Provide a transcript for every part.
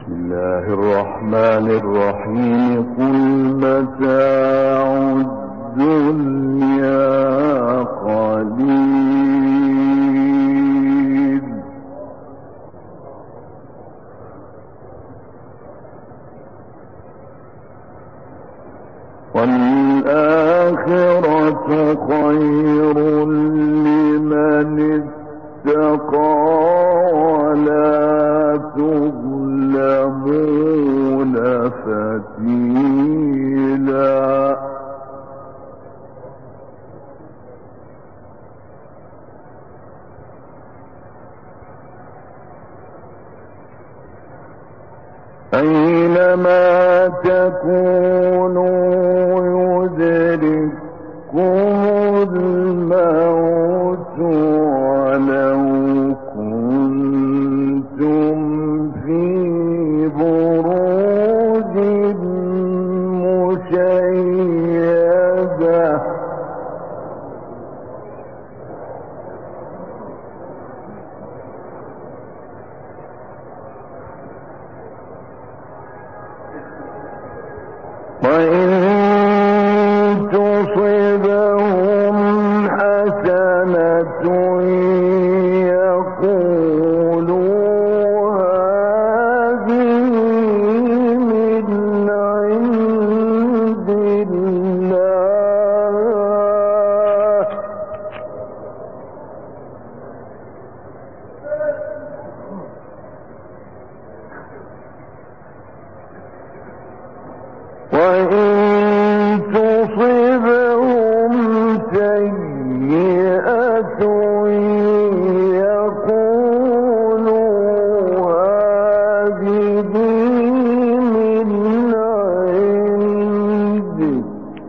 بسم الله الرحمن الرحيم. قل متاع الدنيا قليل والآخرة خير لمن اتقى ولا تظلمون فتيلا. أينما تكونوا يدرككم الموت ولو كنتم في بروج مشيدة وإن تصبهم حسنة يقولوا هذه من عند الله وإن تصبهم سيئة يقولوا هذه من عندك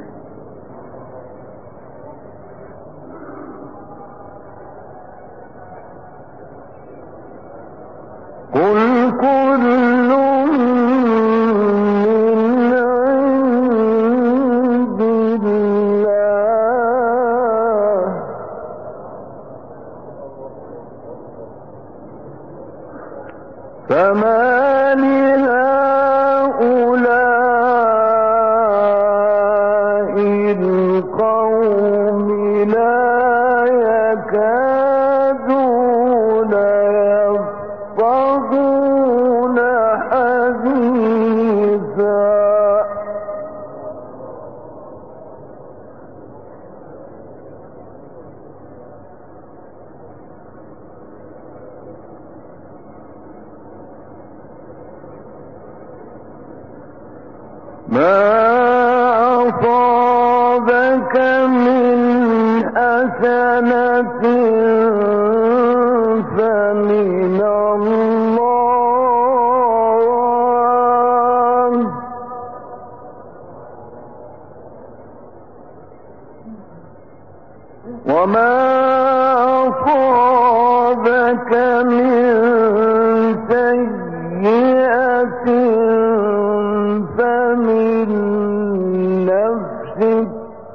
قل كل فما لهؤلاء القوم لا يكادون يفقهون حديثا ما أصابك من حسنة فمن الله وما أصابك من سيئة فمن نفسك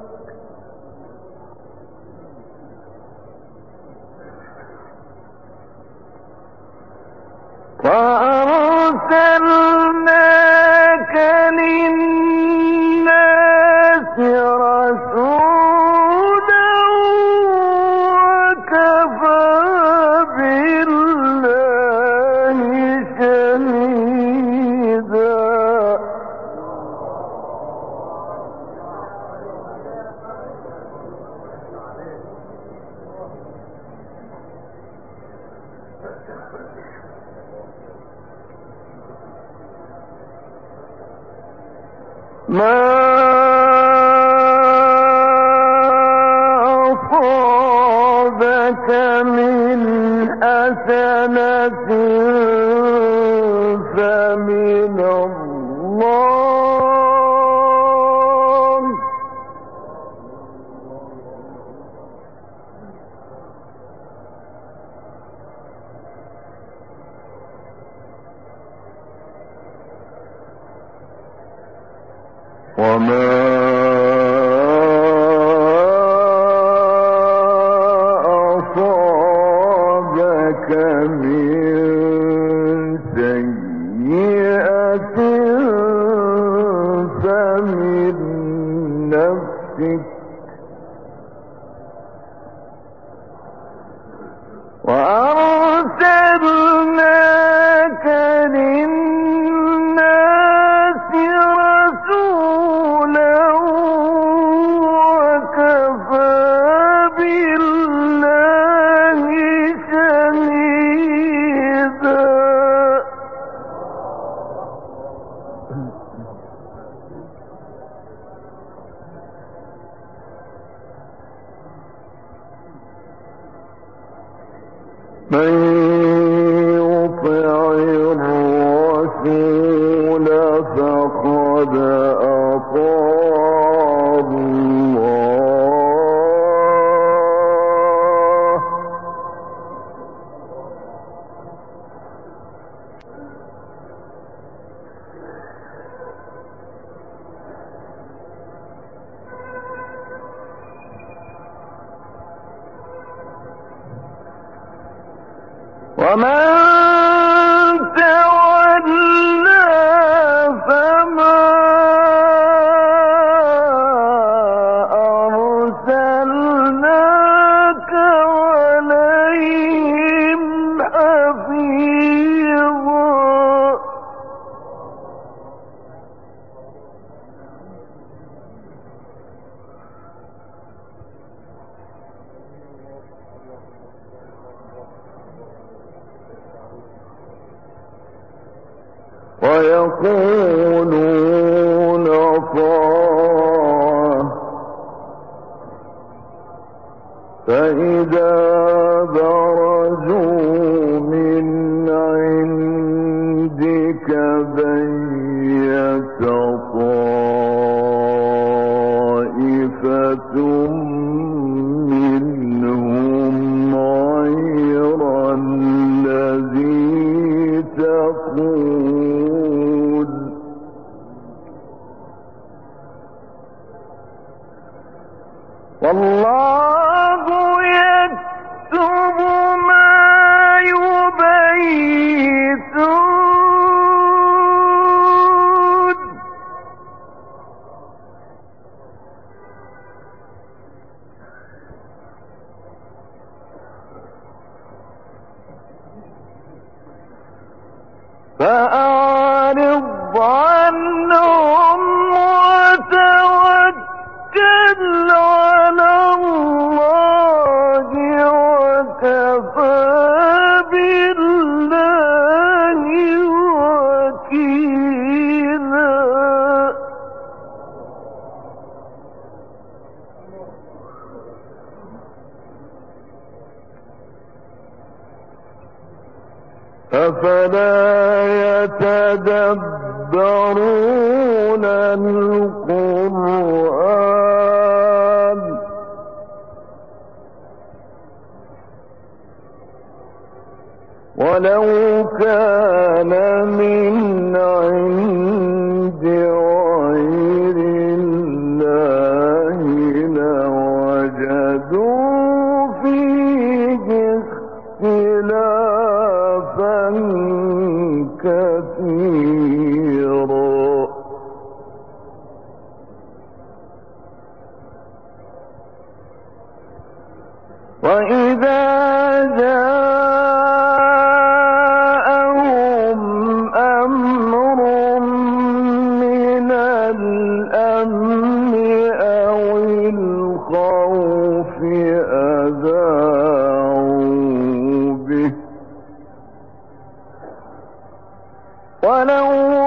فأرسلناك للناس رسولا وكفى بالله شهيدا. ما أصابك من حسنة فمن الله وما أصابك من سيئة خفت وأرسلناك للناس رسولا وكفى بالله شهيدا. من يطع الرسول فقد أطاع الله ومن تولى فما أرسلناك عليهم حفيظا. ويقولون طاعة فإذا برزوا من عندك بيت طائفة منهم غير الذي تقول والله يكتب ما يبيتون. فأعرض عنهم وتوكل على الله وكفى بالله وكيلا. أفلا يتدبرون القرآن ولو كان من عند غير الله لوجدوا فيه اختلافا كثيرا. وإذا جاءهم أمر من الأمن أو الخوف أذاعوا به ولو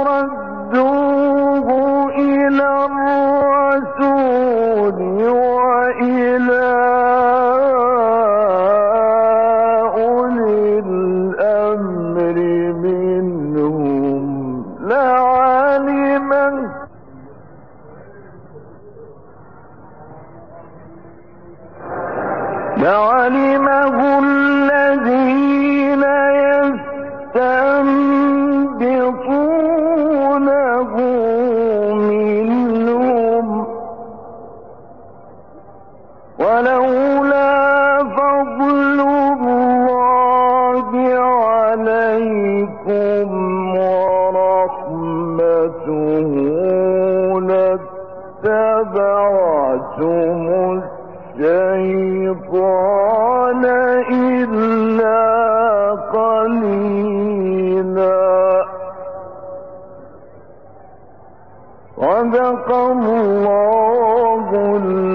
ردوه إلى الرسول وإلى أولي الأمر منهم لعلمه الذين يستنبطون اتبعتم الشيطان إلا قليلا. صدق الله